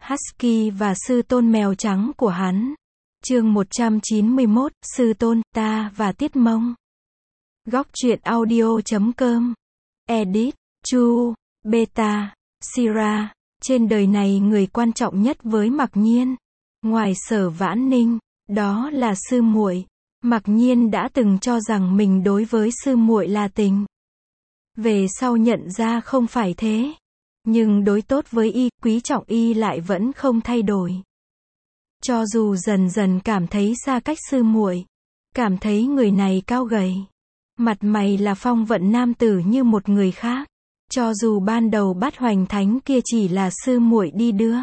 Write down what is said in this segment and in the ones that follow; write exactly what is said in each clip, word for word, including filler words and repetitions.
Husky và sư tôn mèo trắng của hắn. Chương một trăm chín mươi mốt, sư tôn, ta và Tiết Mông. Góc truyện audio chấm com. Edit, Chu, Beta, Sira. Trên đời này người quan trọng nhất với Mặc Nhiên, ngoài Sở Vãn Ninh, đó là sư muội. Mặc Nhiên đã từng cho rằng mình đối với sư muội là tình. Về sau nhận ra không phải thế. Nhưng đối tốt với y, quý trọng y lại vẫn không thay đổi. Cho dù dần dần cảm thấy xa cách sư muội, cảm thấy người này cao gầy, mặt mày là phong vận nam tử như một người khác, cho dù ban đầu Bát Hoành Thánh kia chỉ là sư muội đi đưa,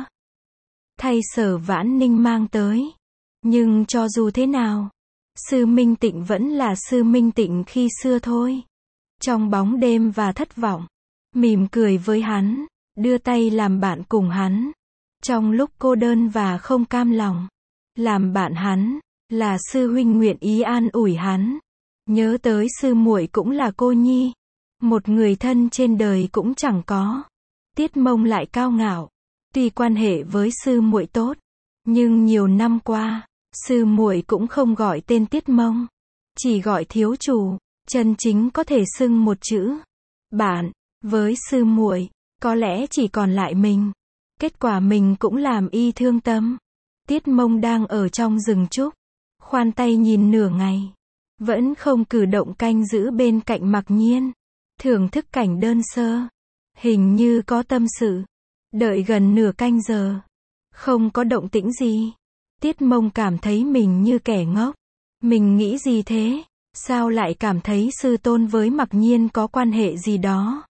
thay Sở Vãn Ninh mang tới, nhưng cho dù thế nào, sư Minh Tịnh vẫn là sư Minh Tịnh khi xưa thôi. Trong bóng đêm và thất vọng, mỉm cười với hắn, đưa tay làm bạn cùng hắn. Trong lúc cô đơn và không cam lòng, làm bạn hắn, là sư huynh nguyện ý an ủi hắn. Nhớ tới sư muội cũng là cô nhi, một người thân trên đời cũng chẳng có. Tiết Mông lại cao ngạo, tuy quan hệ với sư muội tốt, nhưng nhiều năm qua, sư muội cũng không gọi tên Tiết Mông, chỉ gọi thiếu chủ, chân chính có thể xưng một chữ bạn. Với sư muội, có lẽ chỉ còn lại mình. Kết quả mình cũng làm y thương tâm. Tiết Mông đang ở trong rừng trúc, khoan tay nhìn nửa ngày, vẫn không cử động canh giữ bên cạnh Mặc Nhiên, thưởng thức cảnh đơn sơ, hình như có tâm sự. Đợi gần nửa canh giờ, không có động tĩnh gì. Tiết Mông cảm thấy mình như kẻ ngốc. Mình nghĩ gì thế? Sao lại cảm thấy sư tôn với Mặc Nhiên có quan hệ gì đó?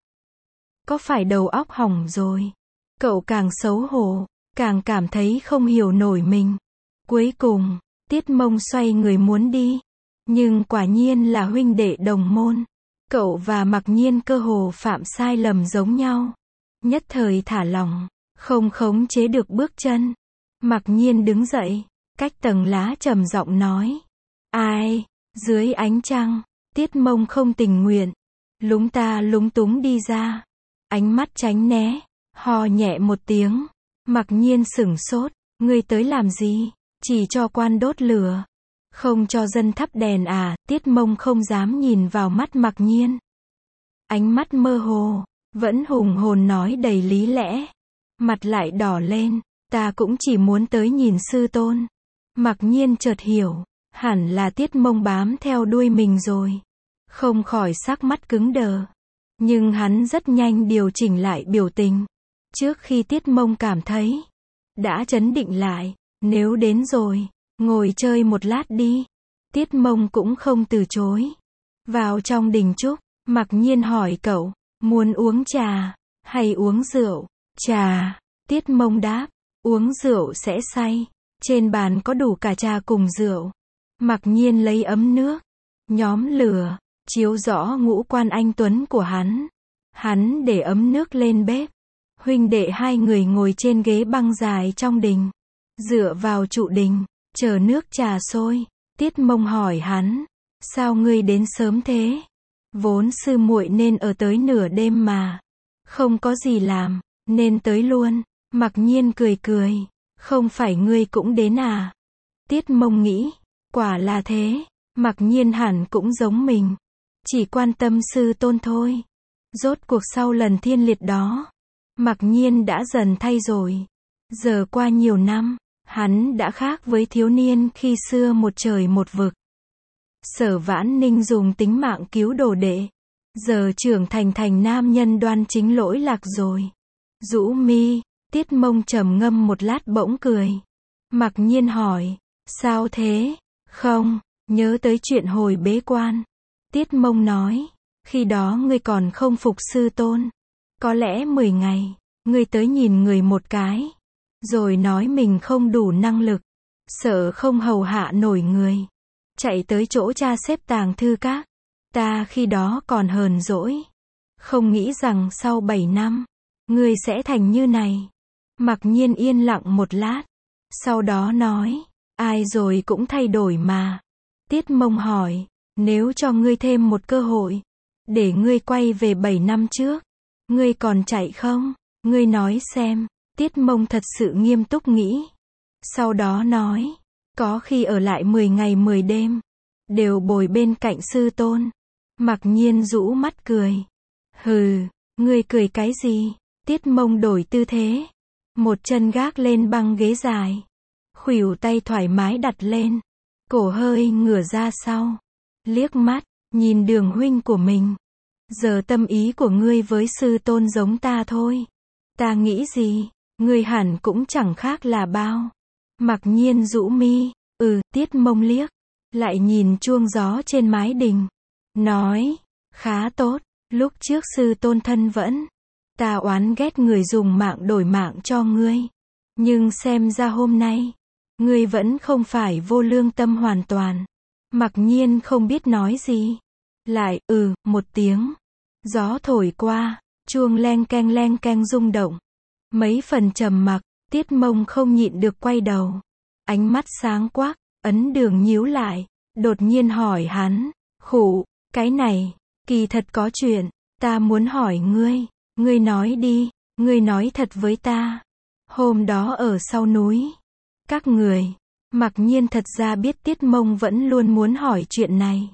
Có phải đầu óc hỏng rồi? Cậu càng xấu hổ, càng cảm thấy không hiểu nổi mình. Cuối cùng, Tiết Mông xoay người muốn đi. Nhưng quả nhiên là huynh đệ đồng môn. Cậu và Mặc Nhiên cơ hồ phạm sai lầm giống nhau. Nhất thời thả lỏng, không khống chế được bước chân. Mặc Nhiên đứng dậy, cách tầng lá trầm giọng nói. Ai? Dưới ánh trăng, Tiết Mông không tình nguyện, lúng ta lúng túng đi ra. Ánh mắt tránh né, ho nhẹ một tiếng. Mặc Nhiên sửng sốt, ngươi tới làm gì? Chỉ cho quan đốt lửa, không cho dân thắp đèn à? Tiết Mông không dám nhìn vào mắt Mặc Nhiên. Ánh mắt mơ hồ, vẫn hùng hồn nói đầy lý lẽ. Mặt lại đỏ lên, ta cũng chỉ muốn tới nhìn sư tôn. Mặc Nhiên chợt hiểu, hẳn là Tiết Mông bám theo đuôi mình rồi. Không khỏi sắc mắt cứng đờ. Nhưng hắn rất nhanh điều chỉnh lại biểu tình. Trước khi Tiết Mông cảm thấy đã trấn định lại, nếu đến rồi, ngồi chơi một lát đi. Tiết Mông cũng không từ chối. Vào trong đình trúc, Mặc Nhiên hỏi cậu, muốn uống trà, hay uống rượu? Trà, Tiết Mông đáp, uống rượu sẽ say. Trên bàn có đủ cả trà cùng rượu. Mặc Nhiên lấy ấm nước, nhóm lửa, chiếu rõ ngũ quan anh tuấn của hắn. Hắn để ấm nước lên bếp. Huynh đệ hai người ngồi trên ghế băng dài trong đình, dựa vào trụ đình, chờ nước trà sôi. Tiết Mông hỏi hắn, sao ngươi đến sớm thế? Vốn sư muội nên ở tới nửa đêm mà. Không có gì làm, nên tới luôn. Mặc Nhiên cười cười, không phải ngươi cũng đến à? Tiết Mông nghĩ, quả là thế. Mặc Nhiên hẳn cũng giống mình, chỉ quan tâm sư tôn thôi. Rốt cuộc sau lần thiên liệt đó, Mặc Nhiên đã dần thay rồi. Giờ qua nhiều năm, hắn đã khác với thiếu niên khi xưa một trời một vực. Sở Vãn Ninh dùng tính mạng cứu đồ đệ, giờ trưởng thành thành nam nhân đoan chính lỗi lạc rồi. Rũ mi, Tiết Mông trầm ngâm một lát bỗng cười. Mặc Nhiên hỏi, sao thế? Không, nhớ tới chuyện hồi bế quan. Tiết Mông nói, khi đó ngươi còn không phục sư tôn. Có lẽ mười ngày, ngươi tới nhìn người một cái, rồi nói mình không đủ năng lực, sợ không hầu hạ nổi người, chạy tới chỗ cha xếp tàng thư các. Ta khi đó còn hờn dỗi, không nghĩ rằng sau bảy năm, ngươi sẽ thành như này. Mặc Nhiên yên lặng một lát, sau đó nói, ai rồi cũng thay đổi mà. Tiết Mông hỏi, nếu cho ngươi thêm một cơ hội, để ngươi quay về bảy năm trước, ngươi còn chạy không? Ngươi nói xem. Tiết Mông thật sự nghiêm túc nghĩ. Sau đó nói, có khi ở lại mười ngày mười đêm, đều bồi bên cạnh sư tôn. Mặc Nhiên rũ mắt cười. Hừ, ngươi cười cái gì? Tiết Mông đổi tư thế. Một chân gác lên băng ghế dài. Khuỷu tay thoải mái đặt lên. Cổ hơi ngửa ra sau. Liếc mắt, nhìn Đường huynh của mình. Giờ tâm ý của ngươi với sư tôn giống ta thôi. Ta nghĩ gì, ngươi hẳn cũng chẳng khác là bao. Mặc Nhiên rũ mi, ừ, Tiết Mông liếc. Lại nhìn chuông gió trên mái đình. Nói, khá tốt, lúc trước sư tôn thân vẫn. Ta oán ghét người dùng mạng đổi mạng cho ngươi. Nhưng xem ra hôm nay, ngươi vẫn không phải vô lương tâm hoàn toàn. Mặc Nhiên không biết nói gì. Lại, ừ, một tiếng. Gió thổi qua, chuông leng keng leng keng rung động. Mấy phần trầm mặc, Tiết Mông không nhịn được quay đầu. Ánh mắt sáng quắc, ấn Đường nhíu lại. Đột nhiên hỏi hắn, khụ, cái này, kỳ thật có chuyện, ta muốn hỏi ngươi. Ngươi nói đi, ngươi nói thật với ta. Hôm đó ở sau núi, các người, Mặc Nhiên thật ra biết Tiết Mông vẫn luôn muốn hỏi chuyện này.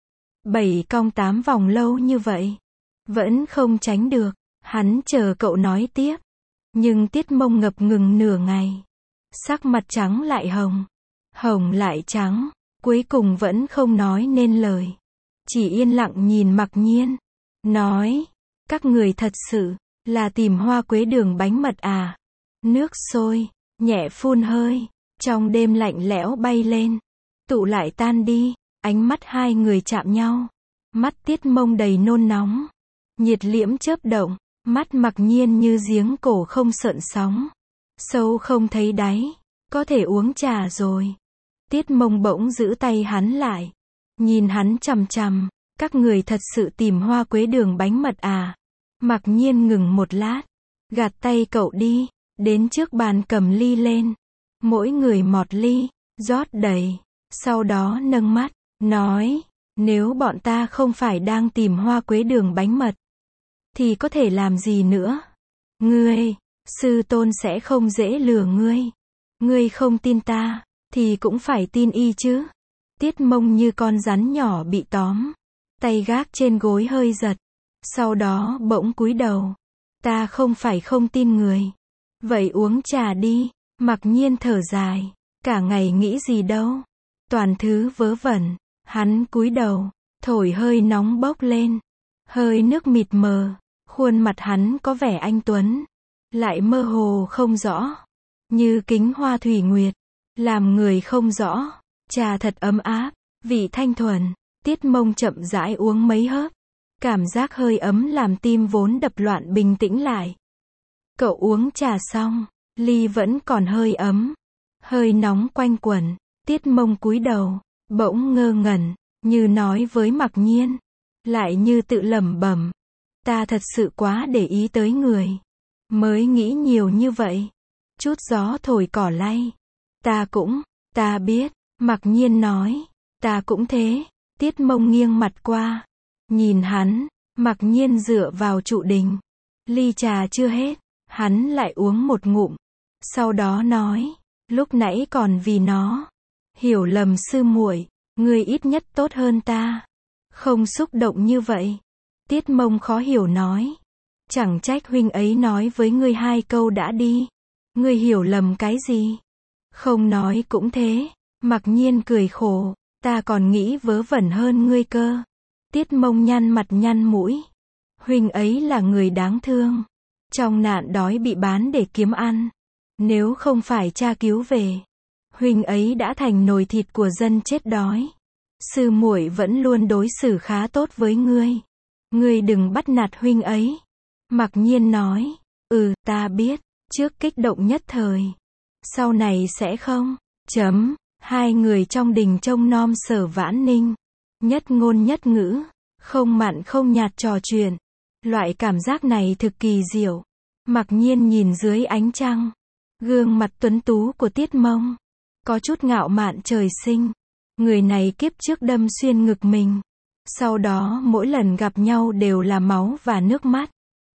Bảy cong tám vòng lâu như vậy, vẫn không tránh được, hắn chờ cậu nói tiếp. Nhưng Tiết Mông ngập ngừng nửa ngày. Sắc mặt trắng lại hồng, hồng lại trắng, cuối cùng vẫn không nói nên lời. Chỉ yên lặng nhìn Mặc Nhiên, nói, các người thật sự, là tìm hoa quế đường bánh mật à? Nước sôi, nhẹ phun hơi, trong đêm lạnh lẽo bay lên, tụ lại tan đi, ánh mắt hai người chạm nhau. Mắt Tiết Mông đầy nôn nóng, nhiệt liễm chớp động, mắt Mặc Nhiên như giếng cổ không sợn sóng, sâu không thấy đáy, có thể uống trà rồi. Tiết Mông bỗng giữ tay hắn lại, nhìn hắn chằm chằm, các người thật sự tìm hoa quế đường bánh mật à? Mặc Nhiên ngừng một lát, gạt tay cậu đi, đến trước bàn cầm ly lên, mỗi người mọt ly, rót đầy, sau đó nâng mắt, nói, nếu bọn ta không phải đang tìm hoa quế đường bánh mật, thì có thể làm gì nữa? Ngươi, sư tôn sẽ không dễ lừa ngươi. Ngươi không tin ta, thì cũng phải tin y chứ. Tiết Mông như con rắn nhỏ bị tóm, tay gác trên gối hơi giật, sau đó bỗng cúi đầu. Ta không phải không tin người. Vậy uống trà đi. Mặc Nhiên thở dài, cả ngày nghĩ gì đâu, toàn thứ vớ vẩn. Hắn cúi đầu, thổi hơi nóng bốc lên, hơi nước mịt mờ, khuôn mặt hắn có vẻ anh tuấn, lại mơ hồ không rõ, như kính hoa thủy nguyệt, làm người không rõ. Trà thật ấm áp, vị thanh thuần. Tiết Mông chậm rãi uống mấy hớp, cảm giác hơi ấm làm tim vốn đập loạn bình tĩnh lại. Cậu uống trà xong, ly vẫn còn hơi ấm, hơi nóng quanh quẩn. Tiết Mông cúi đầu, bỗng ngơ ngẩn, như nói với Mặc Nhiên, lại như tự lẩm bẩm, ta thật sự quá để ý tới người, mới nghĩ nhiều như vậy. Chút gió thổi cỏ lay, ta cũng, ta biết. Mặc Nhiên nói, ta cũng thế. Tiết Mông nghiêng mặt qua, nhìn hắn. Mặc Nhiên dựa vào trụ đình, ly trà chưa hết, hắn lại uống một ngụm, sau đó nói, lúc nãy còn vì nó hiểu lầm sư muội, ngươi ít nhất tốt hơn ta, không xúc động như vậy. Tiết Mông khó hiểu nói, chẳng trách huynh ấy nói với ngươi hai câu đã đi, ngươi hiểu lầm cái gì? Không nói cũng thế. Mặc Nhiên cười khổ, ta còn nghĩ vớ vẩn hơn ngươi cơ. Tiết Mông nhăn mặt nhăn mũi, huynh ấy là người đáng thương, trong nạn đói bị bán để kiếm ăn, nếu không phải cha cứu về, huynh ấy đã thành nồi thịt của dân chết đói. Sư muội vẫn luôn đối xử khá tốt với ngươi, ngươi đừng bắt nạt huynh ấy. Mặc Nhiên nói, ừ, ta biết, trước kích động nhất thời, sau này sẽ không. Chấm. Hai người trong đình trông nom Sở Vãn Ninh, nhất ngôn nhất ngữ, không mặn không nhạt trò chuyện. Loại cảm giác này thực kỳ diệu. Mặc Nhiên nhìn dưới ánh trăng, gương mặt tuấn tú của Tiết Mông, có chút ngạo mạn trời sinh. Người này kiếp trước đâm xuyên ngực mình, sau đó mỗi lần gặp nhau đều là máu và nước mắt.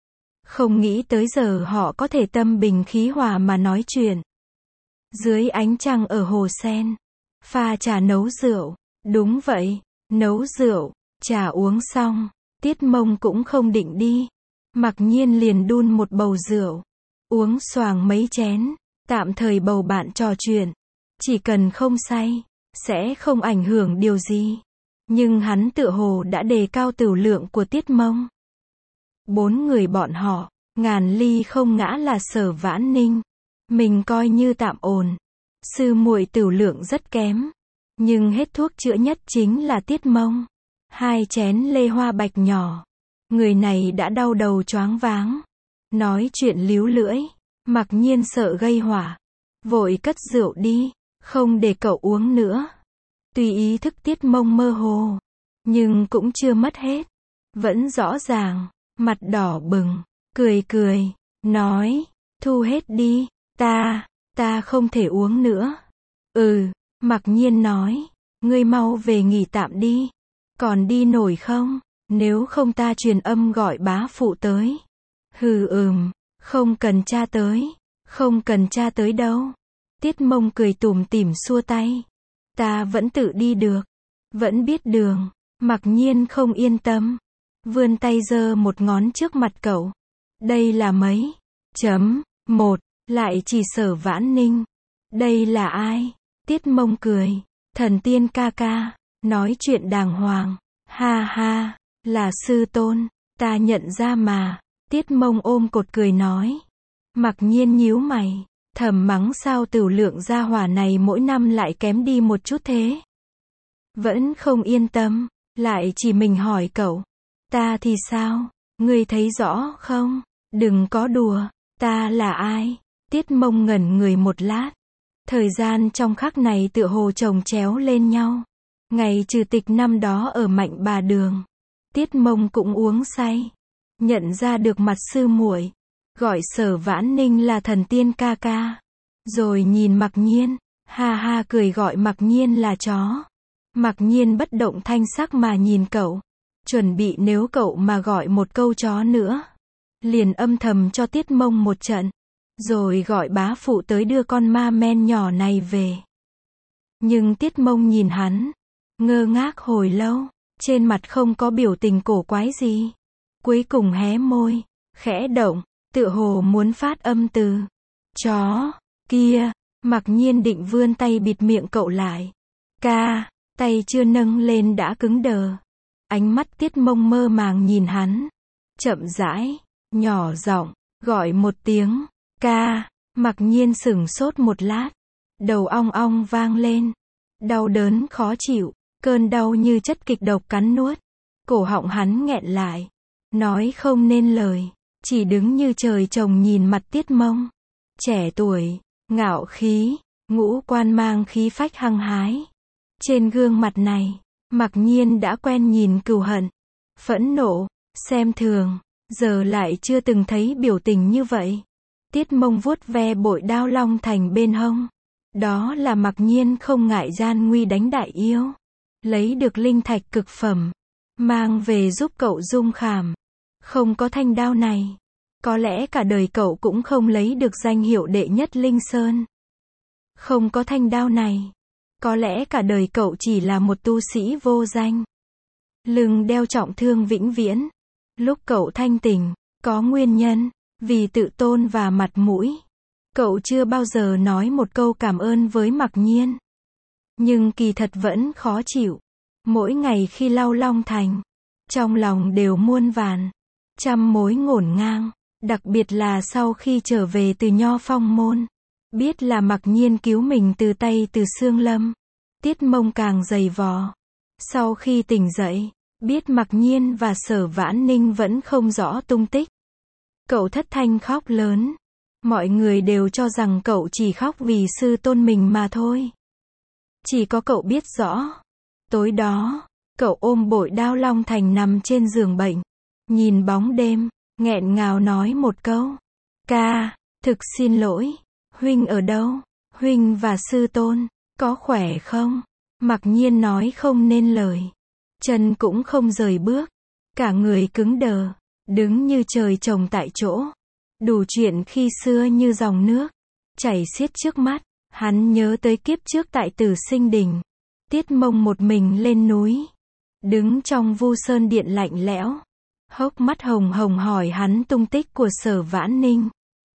Không nghĩ tới giờ họ có thể tâm bình khí hòa mà nói chuyện. Dưới ánh trăng ở hồ sen. Pha trà nấu rượu. Đúng vậy, nấu rượu, trà uống xong, Tiết Mông cũng không định đi. Mặc nhiên liền đun một bầu rượu. Uống xoàng mấy chén, tạm thời bầu bạn trò chuyện. Chỉ cần không say, sẽ không ảnh hưởng điều gì. Nhưng hắn tựa hồ đã đề cao tửu lượng của Tiết Mông. Bốn người bọn họ, ngàn ly không ngã là Sở Vãn Ninh. Mình coi như tạm ổn. Sư muội tửu lượng rất kém. Nhưng hết thuốc chữa nhất chính là Tiết Mông. Hai chén lê hoa bạch nhỏ. Người này đã đau đầu choáng váng. Nói chuyện líu lưỡi. Mặc nhiên sợ gây hỏa. Vội cất rượu đi. Không để cậu uống nữa. Tuy ý thức Tiết Mông mơ hồ. Nhưng cũng chưa mất hết. Vẫn rõ ràng. Mặt đỏ bừng. Cười cười. Nói. Thu hết đi. Ta. Ta không thể uống nữa. Ừ. Mặc nhiên nói. Ngươi mau về nghỉ tạm đi. Còn đi nổi không? Nếu không ta truyền âm gọi bá phụ tới. Hừ ừm. Không cần cha tới. Không cần cha tới đâu. Tiết Mông cười tủm tỉm xua tay. Ta vẫn tự đi được. Vẫn biết đường. Mặc nhiên không yên tâm. Vươn tay giơ một ngón trước mặt cậu. Đây là mấy? Chấm. Một. Lại chỉ Sở Vãn Ninh. Đây là ai? Tiết Mông cười. Thần tiên ca ca. Nói chuyện đàng hoàng. Ha ha. Là sư tôn. Ta nhận ra mà. Tiết Mông ôm cột cười nói. Mặc nhiên nhíu mày. Thầm mắng sao tửu lượng gia hỏa này mỗi năm lại kém đi một chút thế. Vẫn không yên tâm. Lại chỉ mình hỏi cậu. Ta thì sao? Ngươi thấy rõ không? Đừng có đùa. Ta là ai? Tiết Mông ngẩn người một lát. Thời gian trong khắc này tựa hồ chồng chéo lên nhau. Ngày trừ tịch năm đó ở Mạnh Bà Đường. Tiết Mông cũng uống say. Nhận ra được mặt sư muội. Gọi Sở Vãn Ninh là thần tiên ca ca. Rồi nhìn Mặc Nhiên. Ha ha cười gọi Mặc Nhiên là chó. Mặc Nhiên bất động thanh sắc mà nhìn cậu. Chuẩn bị nếu cậu mà gọi một câu chó nữa. Liền âm thầm cho Tiết Mông một trận. Rồi gọi bá phụ tới đưa con ma men nhỏ này về. Nhưng Tiết Mông nhìn hắn. Ngơ ngác hồi lâu. Trên mặt không có biểu tình cổ quái gì. Cuối cùng hé môi. Khẽ động. Tựa hồ muốn phát âm từ. Chó. Kia. Mặc nhiên định vươn tay bịt miệng cậu lại. Ca. Tay chưa nâng lên đã cứng đờ. Ánh mắt Tiết Mông mơ màng nhìn hắn. Chậm rãi. Nhỏ giọng. Gọi một tiếng. Ca. Mặc nhiên sửng sốt một lát. Đầu ong ong vang lên. Đau đớn khó chịu. Cơn đau như chất kịch độc cắn nuốt. Cổ họng hắn nghẹn lại. Nói không nên lời. Chỉ đứng như trời trồng nhìn mặt Tiết Mông. Trẻ tuổi. Ngạo khí. Ngũ quan mang khí phách hăng hái. Trên gương mặt này. Mặc nhiên đã quen nhìn cừu hận. Phẫn nộ. Xem thường. Giờ lại chưa từng thấy biểu tình như vậy. Tiết Mông vuốt ve bội đao long thành bên hông. Đó là Mặc nhiên không ngại gian nguy đánh đại yêu. Lấy được linh thạch cực phẩm. Mang về giúp cậu dung khảm. Không có thanh đao này. Có lẽ cả đời cậu cũng không lấy được danh hiệu đệ nhất Linh Sơn. Không có thanh đao này. Có lẽ cả đời cậu chỉ là một tu sĩ vô danh. Lưng đeo trọng thương vĩnh viễn. Lúc cậu thanh tỉnh, có nguyên nhân. Vì tự tôn và mặt mũi. Cậu chưa bao giờ nói một câu cảm ơn với Mặc Nhiên. Nhưng kỳ thật vẫn khó chịu. Mỗi ngày khi lau Long Thành. Trong lòng đều muôn vàn. Trăm mối ngổn ngang. Đặc biệt là sau khi trở về từ Nho Phong Môn. Biết là Mặc Nhiên cứu mình từ tay Từ Xương Lâm. Tiết Mông càng dày vò. Sau khi tỉnh dậy. Biết Mặc Nhiên và Sở Vãn Ninh vẫn không rõ tung tích. Cậu thất thanh khóc lớn. Mọi người đều cho rằng cậu chỉ khóc vì sư tôn mình mà thôi. Chỉ có cậu biết rõ. Tối đó, cậu ôm bội đao Long Thành nằm trên giường bệnh. Nhìn bóng đêm, nghẹn ngào nói một câu. Ca, thực xin lỗi. Huynh ở đâu? Huynh và sư tôn, có khỏe không? Mặc nhiên nói không nên lời. Chân cũng không rời bước. Cả người cứng đờ. đứng như trời trồng tại chỗ. Đủ chuyện khi xưa như dòng nước, chảy xiết trước mắt, hắn nhớ tới kiếp trước tại Tử Sinh Đình. Tiết Mông một mình lên núi, đứng trong Vu Sơn Điện lạnh lẽo, hốc mắt hồng hồng hỏi hắn tung tích của Sở Vãn Ninh.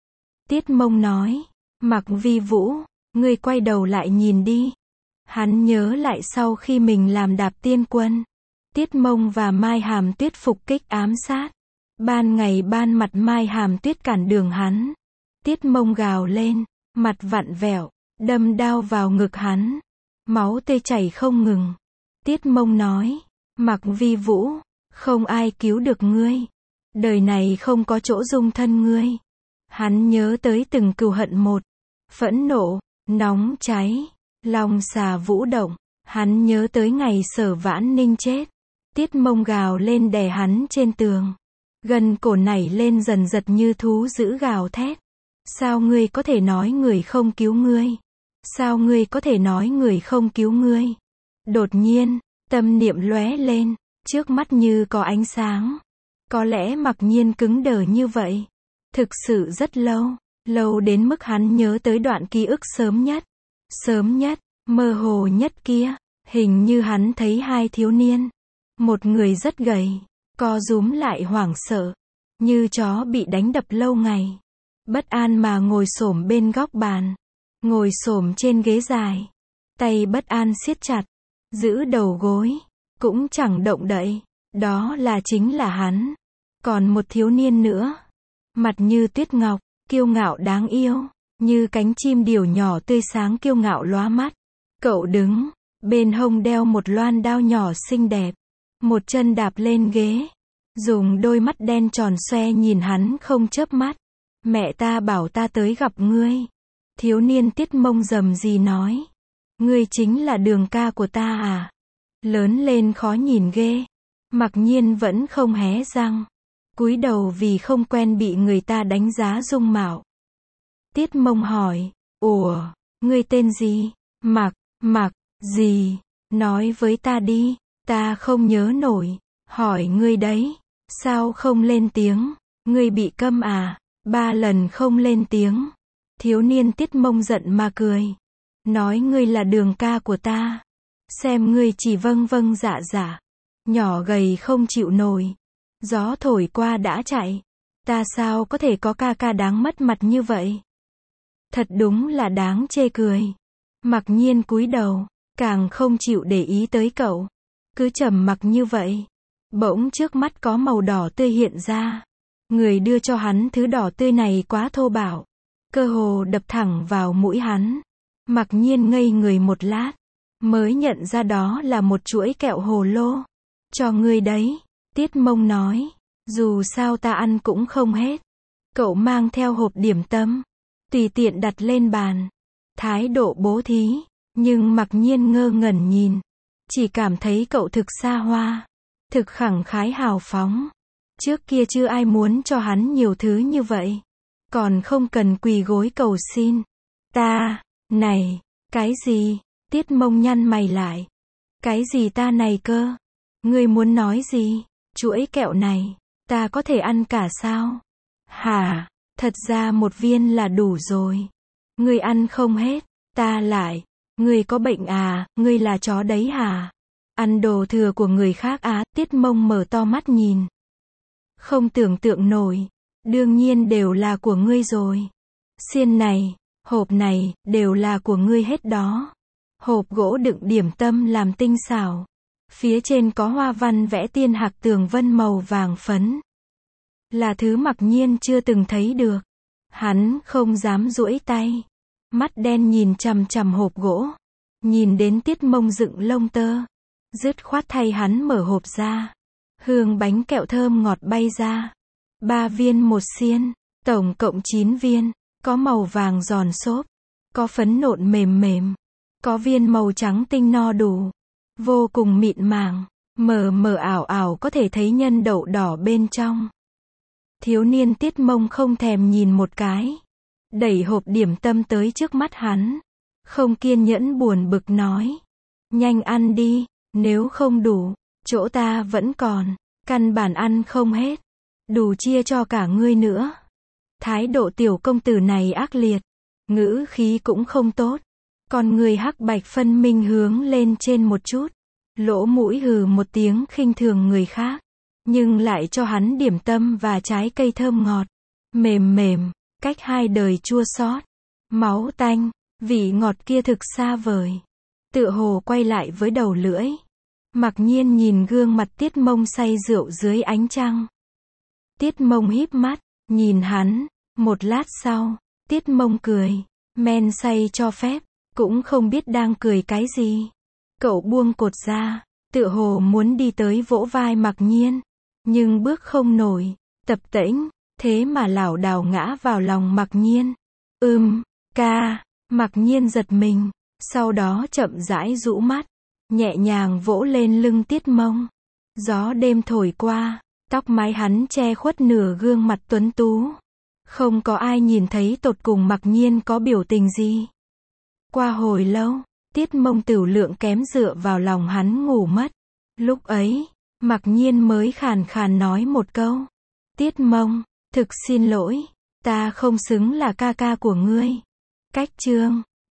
Tiết Mông nói, Mạc Vi Vũ, ngươi quay đầu lại nhìn đi. Hắn nhớ lại sau khi mình làm Đạp Tiên Quân, Tiết Mông và Mai Hàm Tuyết phục kích ám sát. Ban ngày ban mặt Mai Hàm Tuyết cản đường hắn. Tiết Mông gào lên, mặt vặn vẹo, đâm đao vào ngực hắn. Máu tươi chảy không ngừng. Tiết Mông nói, Mạc Vi Vũ, không ai cứu được ngươi. Đời này không có chỗ dung thân ngươi. Hắn nhớ tới từng cừu hận một. Phẫn nộ, nóng cháy, lòng xà vũ động. Hắn nhớ tới ngày Sở Vãn Ninh chết. Tiết Mông gào lên đè hắn trên tường. Gần cổ nảy lên dần giật như thú dữ gào thét. Sao ngươi có thể nói người không cứu ngươi? Sao ngươi có thể nói người không cứu ngươi? Đột nhiên, tâm niệm lóe lên, trước mắt như có ánh sáng. Có lẽ Mặc Nhiên cứng đờ như vậy. Thực sự rất lâu, lâu đến mức hắn nhớ tới đoạn ký ức sớm nhất. Sớm nhất, mơ hồ nhất kia, hình như hắn thấy hai thiếu niên. Một người rất gầy, co rúm lại hoảng sợ, như chó bị đánh đập lâu ngày. Bất an mà ngồi xổm bên góc bàn, ngồi xổm trên ghế dài, tay bất an siết chặt, giữ đầu gối, cũng chẳng động đậy. Đó là chính là hắn. Còn một thiếu niên nữa, mặt như tuyết ngọc, kiêu ngạo đáng yêu, như cánh chim điểu nhỏ tươi sáng kiêu ngạo lóa mắt. Cậu đứng, bên hông đeo một loan đao nhỏ xinh đẹp, một chân đạp lên ghế, dùng đôi mắt đen tròn xoe nhìn hắn không chớp mắt. Mẹ ta bảo ta tới gặp ngươi. Thiếu niên Tiết Mông rầm rì nói. Ngươi chính là Đường ca của ta à? Lớn lên khó nhìn ghê. Mặc Nhiên vẫn không hé răng, cúi đầu vì không quen bị người ta đánh giá dung mạo. Tiết Mông hỏi, ủa, ngươi tên gì? Mặc, Mặc, gì? Nói với ta đi, ta không nhớ nổi. Hỏi ngươi đấy, sao không lên tiếng? Ngươi bị câm à? Ba lần không lên tiếng. Thiếu niên Tiết Mông giận mà cười. Nói ngươi là Đường ca của ta. Xem ngươi chỉ vâng vâng dạ dạ. Nhỏ gầy không chịu nổi. Gió thổi qua đã chạy. Ta sao có thể có ca ca đáng mất mặt như vậy? Thật đúng là đáng chê cười. Mặc Nhiên cúi đầu, càng không chịu để ý tới cậu. Cứ trầm mặc như vậy. Bỗng trước mắt có màu đỏ tươi hiện ra. Người đưa cho hắn thứ đỏ tươi này quá thô bạo, cơ hồ đập thẳng vào mũi hắn. Mặc Nhiên ngây người một lát, mới nhận ra đó là một chuỗi kẹo hồ lô. Cho ngươi đấy, Tiết Mông nói, dù sao ta ăn cũng không hết. Cậu mang theo hộp điểm tâm, tùy tiện đặt lên bàn, thái độ bố thí, nhưng Mặc Nhiên ngơ ngẩn nhìn, chỉ cảm thấy cậu thực xa hoa, thực khẳng khái hào phóng. Trước kia chưa ai muốn cho hắn nhiều thứ như vậy. Còn không cần quỳ gối cầu xin. Ta, này, cái gì? Tiết Mông nhăn mày lại. Cái gì ta này cơ? Ngươi muốn nói gì? Chuỗi kẹo này, ta có thể ăn cả sao? Hả? Thật ra một viên là đủ rồi. Ngươi ăn không hết, ta lại. Ngươi có bệnh à? Ngươi là chó đấy hả? Ăn đồ thừa của người khác á? Tiết Mông mở to mắt nhìn. Không tưởng tượng nổi. Đương nhiên đều là của ngươi rồi. Xiên này, hộp này, đều là của ngươi hết đó. Hộp gỗ đựng điểm tâm làm tinh xảo. Phía trên có hoa văn vẽ tiên hạc tường vân màu vàng phấn. Là thứ Mặc Nhiên chưa từng thấy được. Hắn không dám duỗi tay. Mắt đen nhìn chằm chằm hộp gỗ. Nhìn đến Tiết Mông dựng lông tơ. Dứt khoát thay hắn mở hộp ra. Hương bánh kẹo thơm ngọt bay ra. Ba viên một xiên, tổng cộng chín viên, có màu vàng giòn xốp, có phấn nộn mềm mềm, có viên màu trắng tinh no đủ, vô cùng mịn màng, mờ mờ ảo ảo có thể thấy nhân đậu đỏ bên trong. Thiếu niên Tiết Mông không thèm nhìn một cái, đẩy hộp điểm tâm tới trước mắt hắn, không kiên nhẫn buồn bực nói, nhanh ăn đi, nếu không đủ, chỗ ta vẫn còn, căn bản ăn không hết. đủ chia cho cả ngươi nữa. Thái độ tiểu công tử này ác liệt, ngữ khí cũng không tốt. Con người hắc bạch phân minh hướng lên trên một chút, lỗ mũi hừ một tiếng khinh thường người khác, nhưng lại cho hắn điểm tâm và trái cây thơm ngọt, mềm mềm, cách hai đời chua xót, máu tanh, vị ngọt kia thực xa vời. Tựa hồ quay lại với đầu lưỡi. Mặc nhiên nhìn gương mặt Tiết Mông say rượu dưới ánh trăng. Tiết Mông híp mắt, nhìn hắn, một lát sau, Tiết Mông cười, men say cho phép, cũng không biết đang cười cái gì. Cậu buông cột ra, tựa hồ muốn đi tới vỗ vai Mặc nhiên, nhưng bước không nổi, tập tễnh, thế mà lảo đảo ngã vào lòng Mặc nhiên. Ừm, ca, Mặc nhiên giật mình, sau đó chậm rãi rũ mắt, nhẹ nhàng vỗ lên lưng Tiết Mông. Gió đêm thổi qua, tóc mái hắn che khuất nửa gương mặt tuấn tú. Không có ai nhìn thấy tột cùng Mặc nhiên có biểu tình gì. Qua hồi lâu, Tiết Mông tửu lượng kém dựa vào lòng hắn ngủ mất. Lúc ấy, Mặc nhiên mới khàn khàn nói một câu. Tiết Mông, thực xin lỗi, ta không xứng là ca ca của ngươi. Cách chương